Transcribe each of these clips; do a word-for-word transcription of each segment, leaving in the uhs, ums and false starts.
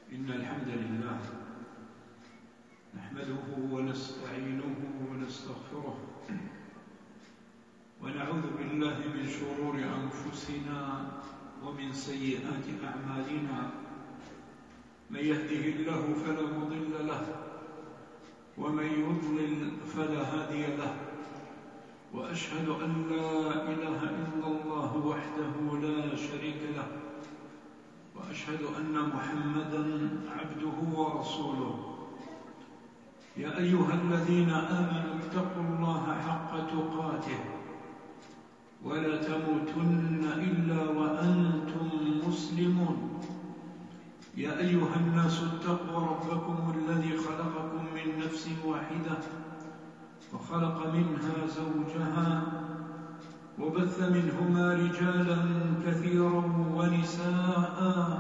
إن الحمد لله نحمده ونستعينه ونستغفره ونعوذ بالله من شرور أنفسنا ومن سيئات أعمالنا. من يهده الله فلا مضل له ومن يضلل فلا هادي له، وأشهد أن لا إله إلا الله وحده لا شريك له، وأشهد أن محمدًا عبده ورسوله. يا أيها الذين آمنوا اتقوا الله حق تقاته ولا تموتن إلا وأنتم مسلمون. يا أيها الناس اتقوا ربكم الذي خلقكم من نفس واحدة وخلق منها زوجها وبث منهما رجالا كثيرا ونساء،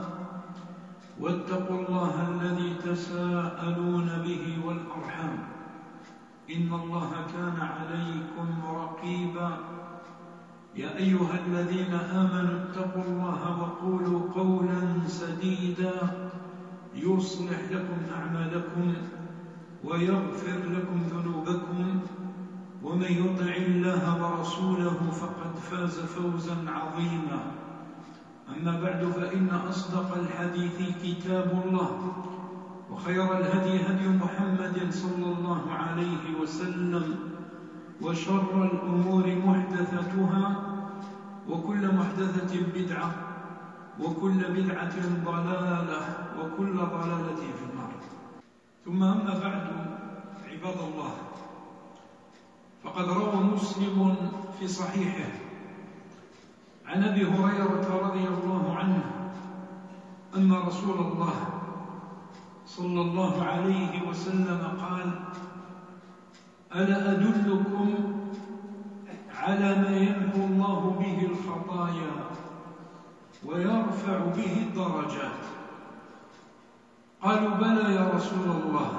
واتقوا الله الذي تساءلون به والأرحام إن الله كان عليكم رقيبا. يا أيها الذين آمنوا اتقوا الله وقولوا قولا سديدا يصلح لكم أعمالكم ويغفر لكم ذنوبكم، ومن يطع الله ورسوله فقد فاز فوزا عظيما. أما بعد، فإن أصدق الحديث كتاب الله، وخير الهدي هدي محمد صلى الله عليه وسلم، وشر الأمور محدثتها، وكل محدثة بدعة، وكل بدعة ضلالة، وكل ضلالة في النار. ثم أما بعد، عباد الله، فقد روى مسلم في صحيحه عن أبي هريرة رضي الله عنه أن رسول الله صلى الله عليه وسلم قال: ألا أدلكم على ما يمحو الله به الخطايا ويرفع به الدرجات؟ قالوا: بلى يا رسول الله.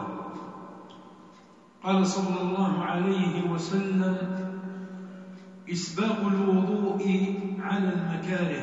قال صلى الله عليه وسلم: إسباغ الوضوء على المكاره،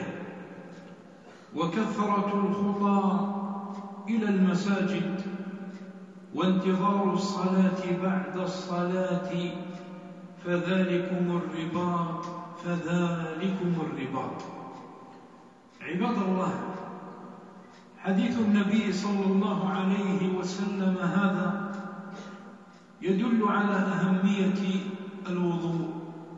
وكثرة الخطى إلى المساجد، وانتظار الصلاة بعد الصلاة، فذلكم الرباط فذلكم الرباط. عباد الله، حديث النبي صلى الله عليه وسلم هذا يدل على أهمية الوضوء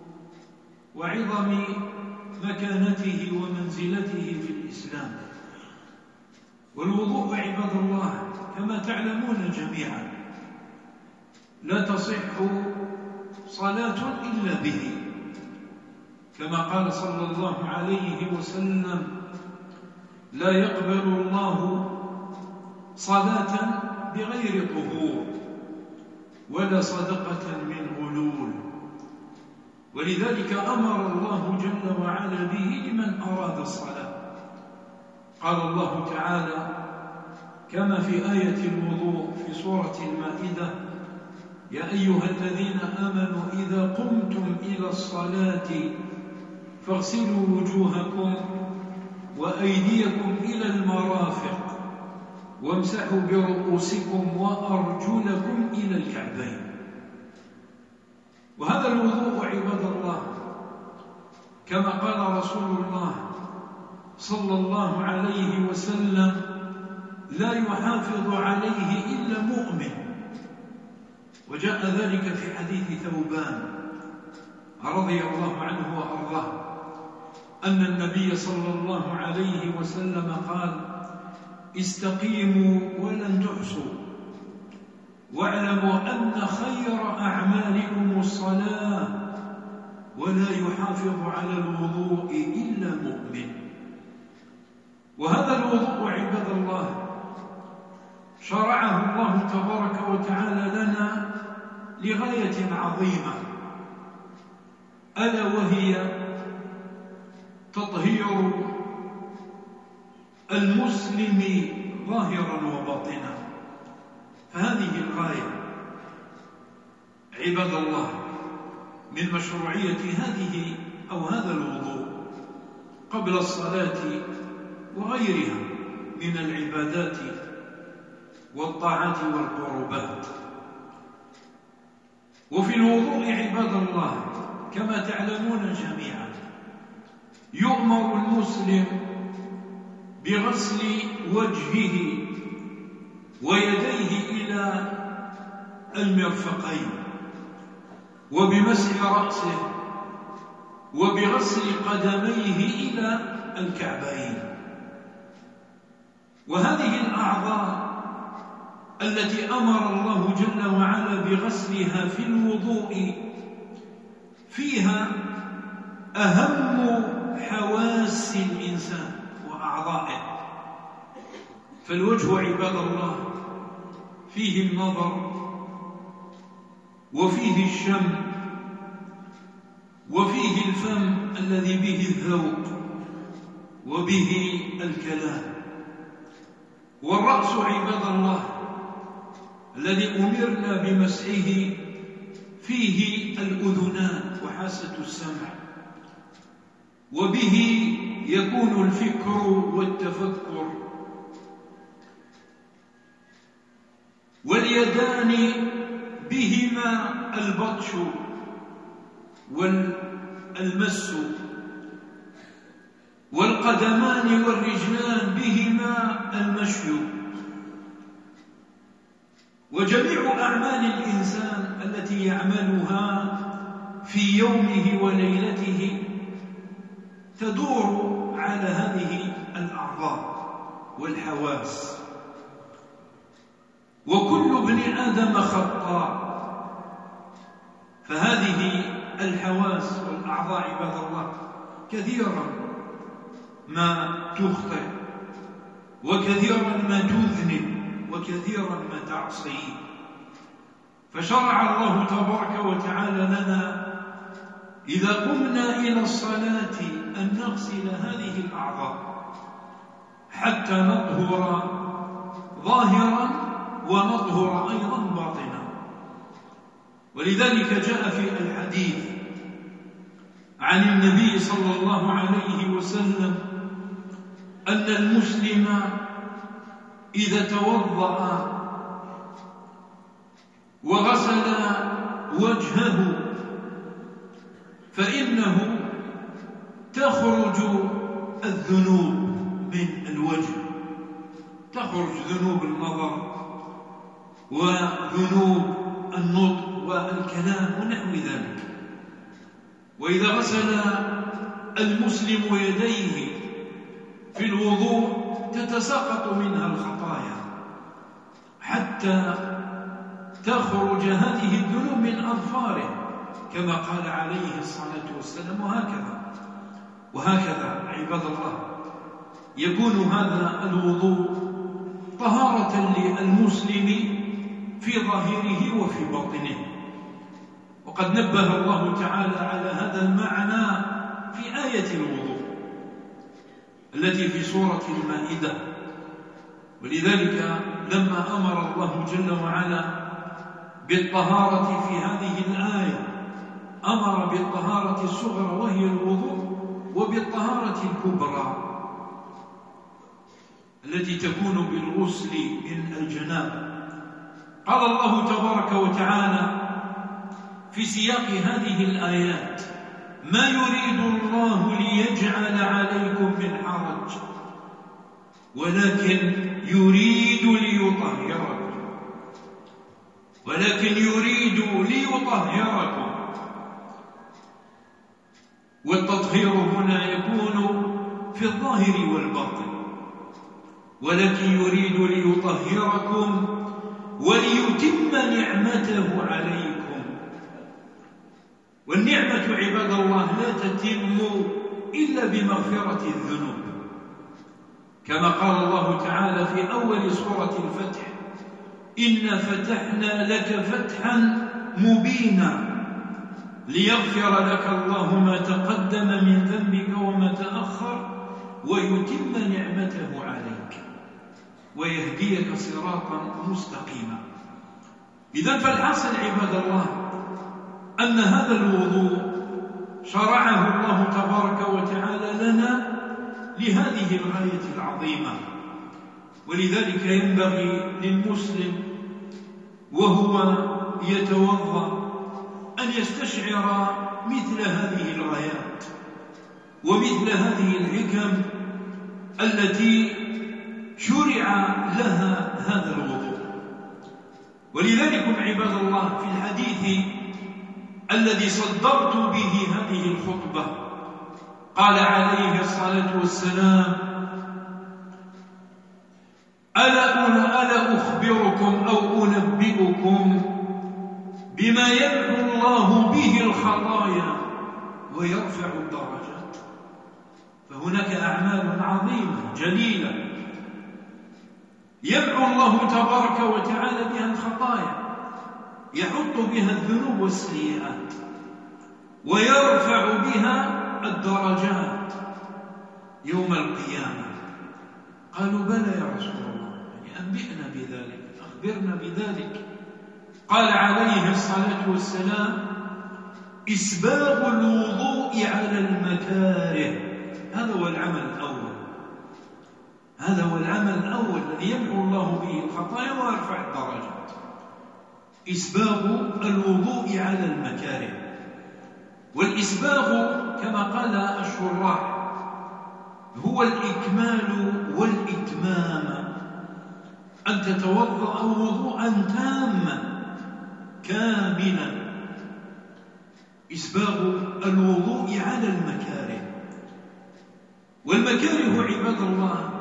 وعظم مكانته ومنزلته في الإسلام. والوضوء عباد الله كما تعلمون جميعا لا تصح صلاة إلا به، كما قال صلى الله عليه وسلم: لا يقبل الله صلاة بغير طهور ولا صدقة من غلول. ولذلك أمر الله جل وعلا به لمن أراد الصلاة. قال الله تعالى كما في آية الوضوء في سورة المائدة: يا أيها الذين آمنوا إذا قمتم إلى الصلاة فاغسلوا وجوهكم وأيديكم إلى المرافق وامسحوا برؤوسكم وأرجلكم إلى الكعبين. وهذا الوضوء عباد الله كما قال رسول الله صلى الله عليه وسلم: لا يحافظ عليه إلا مؤمن. وجاء ذلك في حديث ثوبان رضي الله عنه وأرضاه أن النبي صلى الله عليه وسلم قال: استقيموا ولن تحصوا، واعلموا أن خير أعمالكم الصلاة، ولا يحافظ على الوضوء إلا مؤمن. وهذا الوضوء عباد الله شرعه الله تبارك وتعالى لنا لغاية عظيمة، ألا وهي تطهير المسلم ظاهرا وباطنا. فهذه الغاية عباد الله من مشروعية هذه أو هذا الوضوء قبل الصلاة وغيرها من العبادات والطاعات والقربات. وفي الوضوء عباد الله كما تعلمون جميعا يؤمر المسلم بغسل وجهه ويديه إلى المرفقين، وبمسح رأسه، وبغسل قدميه إلى الكعبين. وهذه الأعضاء التي أمر الله جل وعلا بغسلها في الوضوء فيها أهم حواس الإنسان وأعضائه. فالوجه عباد الله فيه النظر، وفيه الشم، وفيه الفم الذي به الذوق وبه الكلام. والرأس عباد الله الذي أمرنا بمسحه فيه الأذنان وحاسة السمع، وبه يكون الفكر والتفكر. واليدان بهما البطش والمس، والقدمان والرجلان بهما المشي. وجميع أعمال الإنسان التي يعملها في يومه وليلته تدور على هذه الأعضاء والحواس. وكل ابن آدم خطاء، فهذه الحواس والأعضاء عباد الله كثيرا ما تخطئ، وكثيرا ما تذنب، وكثيرا ما تعصي. فشرع الله تبارك وتعالى لنا إذا قمنا إلى الصلاة أن نغسل هذه الأعضاء حتى نطهر ظاهرا ونطهر أيضا باطنا. ولذلك جاء في الحديث عن النبي صلى الله عليه وسلم أن المسلم إذا توضأ وغسل وجهه فإنه تخرج الذنوب من الوجه، تخرج ذنوب النظر وذنوب النطق والكلام ونحو ذلك. وإذا غسل المسلم يديه في الوضوء تتساقط منها الخطايا حتى تخرج هذه الذنوب من أظفاره كما قال عليه الصلاة والسلام. وهكذا وهكذا عباد الله يكون هذا الوضوء طهارة للمسلم في ظاهره وفي باطنه. وقد نبه الله تعالى على هذا المعنى في آية الوضوء التي في سورة المائدة. ولذلك لما أمر الله جل وعلا بالطهارة في هذه الآية أمر بالطهارة الصغرى وهي الوضوء، وبالطهارة الكبرى التي تكون بالغسل من الجنابة. قال الله تبارك وتعالى في سياق هذه الآيات: ما يريد الله ليجعل عليكم من حرج ولكن يريد ليطهركم ولكن يريد ليطهركم. والتطهير هنا يكون في الظاهر والباطن، ولكن يريد ليطهركم وليتم نعمته عليكم. والنعمة عباد الله لا تتم إلا بمغفرة الذنوب، كما قال الله تعالى في أول سورة الفتح: إنا فتحنا لك فتحا مبينا ليغفر لك الله ما تقدم من ذنبك وما تأخر ويتم نعمته عليك ويهديك صراطا مستقيما. إذن فالحاصل عباد الله أن هذا الوضوء شرعه الله تبارك وتعالى لنا لهذه الغاية العظيمة، ولذلك ينبغي للمسلم وهو يتوضأ أن يستشعر مثل هذه الغايات ومثل هذه الحكم التي شرع لها هذا الوضوء. ولذلك عباد الله في الحديث الذي صدرت به هذه الخطبة قال عليه الصلاة والسلام: ألا ألا أخبركم أو أنبئكم بما يمحو الله به الخطايا ويرفع الدرجات؟ فهناك أعمال عظيمة جليلة يمحو الله تبارك وتعالى بها الخطايا، يحط بها الذنوب والسيئات، ويرفع بها الدرجات يوم القيامة. قالوا: بلى يا رسول الله، يعني أنبئنا بذلك، أخبرنا بذلك. قال عليه الصلاة والسلام: إسباغ الوضوء على المكاره. هذا هو العمل الأول، هذا هو العمل الأول الذي يمحو الله به الخطايا ويرفع الدرجات. إسباغ الوضوء على المكاره. والإسباغ كما قال الشراح هو الإكمال والإتمام، أن تتوضأ وضوءا تاما كاملا. إسباغ الوضوء على المكاره. والمكاره عباد الله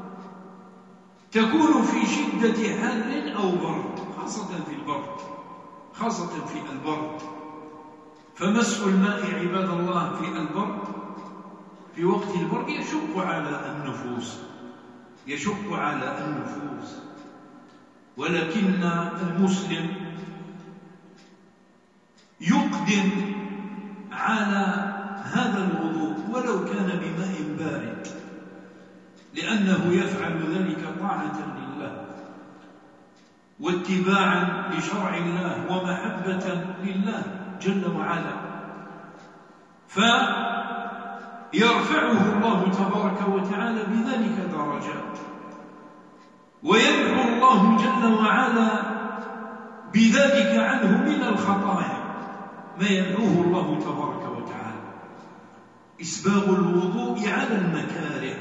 تكون في شدة حر أو برد، خاصة في البرد، خاصة في البرد. فمسح الماء عباد الله في البرد، في وقت البرد، يشق على النفوس، يشق على النفوس. ولكن المسلم يقدم على هذا الوضوء ولو كان بماء بارد، لأنه يفعل ذلك طاعة لله واتباعا لشرع الله ومحبة لله جل وعلا، فيرفعه الله تبارك وتعالى بذلك درجات، ويمحو الله جل وعلا بذلك عنه من الخطايا ما يمحوه الله تبارك وتعالى. إسباغ الوضوء على المكاره.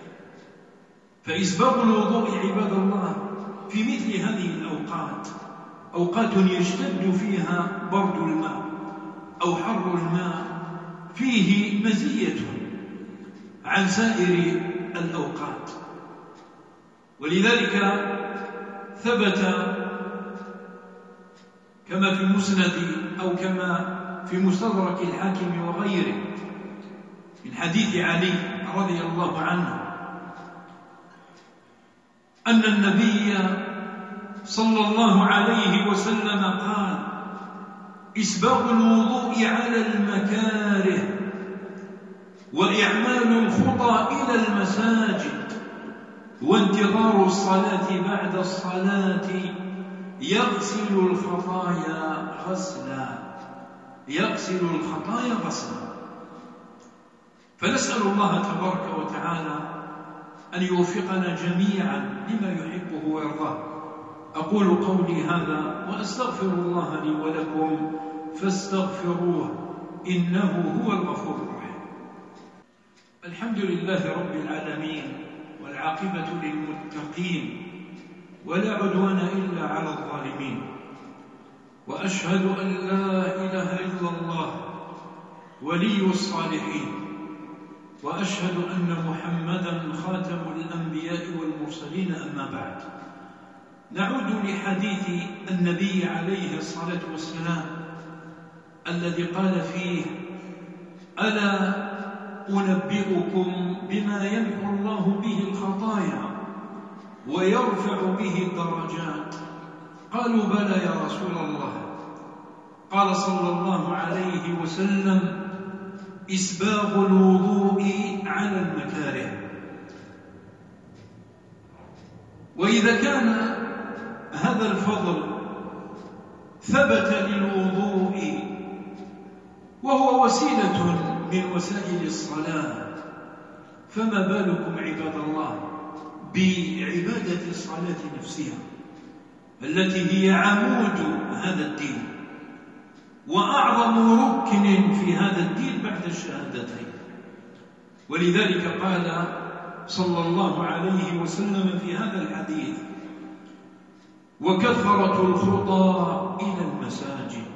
فإسباغ الوضوء عباد الله في مثل هذه الأوقات، أوقات يشتد فيها برد الماء أو حر الماء، فيه مزية عن سائر الأوقات. ولذلك ثبت كما في المسند أو كما في مستدرك الحاكم وغيره من حديث علي رضي الله عنه أن النبي صلى الله عليه وسلم قال: إسباغ الوضوء على المكاره وإعمال الخطى إلى المساجد وانتظار الصلاة بعد الصلاة يغسل الخطايا غسلا، يغسل الخطايا غسلا. فنسأل الله تبارك وتعالى أن يوفقنا جميعا لما يحبه ويرضاه. أقول قولي هذا وأستغفر الله لي ولكم فاستغفروه إنه هو الغفور الرحيم. الحمد لله رب العالمين، والعاقبة للمتقين، ولا عدوان إلا على الظالمين. وأشهد أن لا إله إلا الله ولي الصالحين، وأشهد أن محمدًا خاتم الأنبياء والمرسلين. أما بعد، نعود لحديث النبي عليه الصلاة والسلام الذي قال فيه: ألا أنبئكم بما يمحو الله به الخطايا ويرفع به الدرجات؟ قالوا: بلى يا رسول الله. قال صلى الله عليه وسلم: إسباغ الوضوء على المكاره. وإذا كان هذا الفضل ثبت للوضوء وهو وسيلة من وسائل الصلاة، فما بالكم عباد الله بعبادة الصلاة نفسها التي هي عمود هذا الدين وأعظم ركن في هذا الدين بعد الشهادتين. ولذلك قال صلى الله عليه وسلم في هذا الحديث: وكثرة الخطى إلى المساجد.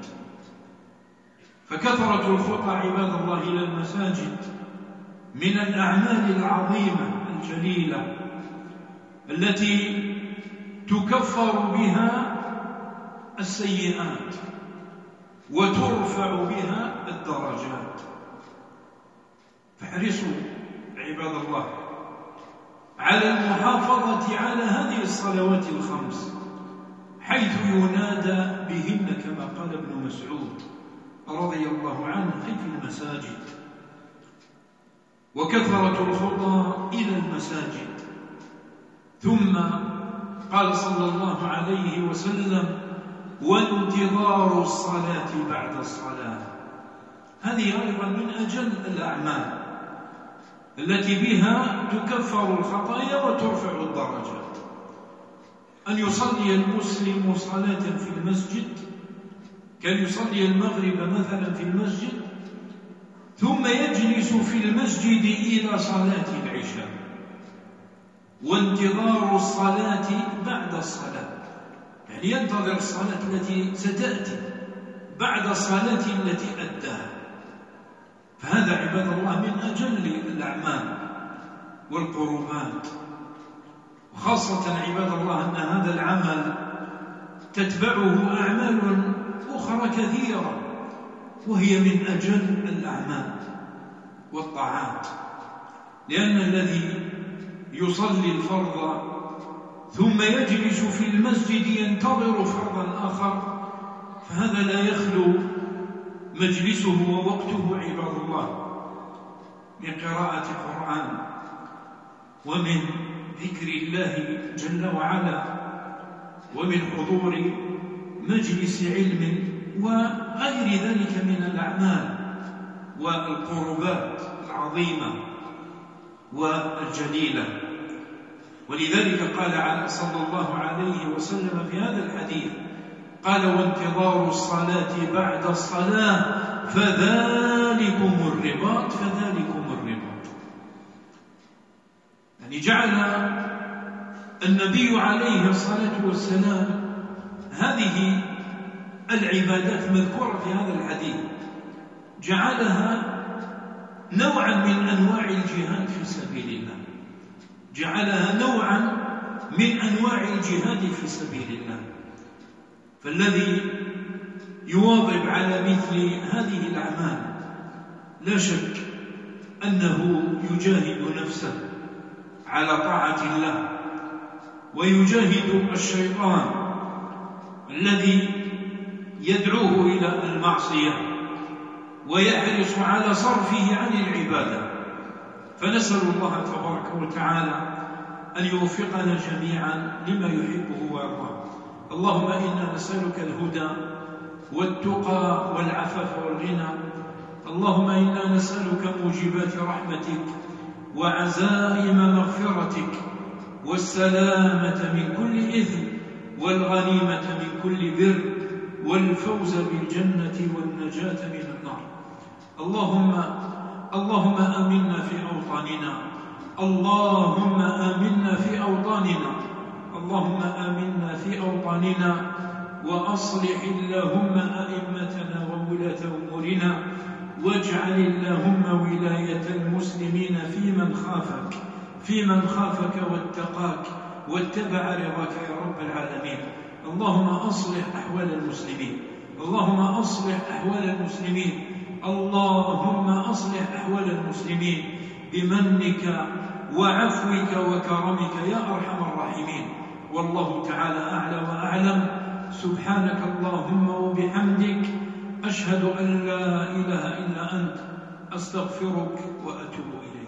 فكثرة الخطى عباد الله إلى المساجد من الأعمال العظيمة الجليلة التي تكفر بها السيئات وترفع بها الدرجات. فاحرصوا عباد الله على المحافظة على هذه الصلوات الخمس حيث ينادى بهن كما قال ابن مسعود رضي الله عنه: أي في المساجد. وكثرة الخطى إلى المساجد. ثم قال صلى الله عليه وسلم: وانتظار الصلاة بعد الصلاة. هذه أيضا من أجل الأعمال التي بها تكفر الخطايا وترفع الدرجات. أن يصلي المسلم صلاة في المسجد كان يصلي المغرب مثلا في المسجد ثم يجلس في المسجد إلى صلاة العشاء. وانتظار الصلاة بعد الصلاة يعني ينتظر الصلاة التي ستأتي بعد الصلاة التي أداها. فهذا عباد الله من أجل الأعمال والقربات، وخاصة عباد الله أن هذا العمل تتبعه أعمال أخرى كثيرة وهي من أجل الأعمال والطاعات. لأن الذي يصلي الفرض ثم يجلس في المسجد ينتظر فرضا آخر فهذا لا يخلو مجلسه ووقته عباد الله من قراءة القرآن ومن ذكر الله جل وعلا ومن حضور مجلس علم وغير ذلك من الأعمال والقربات العظيمة والجليلة. ولذلك قال صلى الله عليه وسلم في هذا الحديث قال: وانتظار الصلاة بعد الصلاة فذلكم الرباط فذلكم الرباط. يعني جعل النبي عليه الصلاة والسلام هذه العبادات مذكورة في هذا الحديث جعلها نوعا من أنواع الجهاد في سبيل الله، جعلها نوعا من أنواع الجهاد في سبيل الله. فالذي يواظب على مثل هذه الأعمال لا شك أنه يجاهد نفسه على طاعة الله ويجاهد الشيطان الذي يدعوه إلى المعصية ويحرص على صرفه عن العبادة. فنسأل الله تبارك وتعالى أن يوفقنا جميعا لما يحبه ويرضاه. اللهم إنا نسألك الهدى والتقى والعفاف والغنى. اللهم إنا نسألك موجبات رحمتك وعزائم مغفرتك والسلامة من كل إثم والغنيمة من كل بر والفوز بالجنة والنجاة من النار. اللهم اللهم آمنا في أوطاننا اللهم آمنا في أوطاننا اللهم آمنا في أوطاننا وأصلح اللهم أئمتنا وولاة أمورنا واجعل اللهم ولاية المسلمين في من خافك في من خافك واتقاك واتبع رضاك يا رب العالمين. اللهم أصلح أحوال المسلمين اللهم أصلح أحوال المسلمين اللهم أصلح أحوال المسلمين بمنك وعفوك وكرمك يا أرحم الراحمين. والله تعالى أعلى وأعلم. سبحانك اللهم وبحمدك أشهد أن لا إله إلا أنت أستغفرك وأتوب إليك.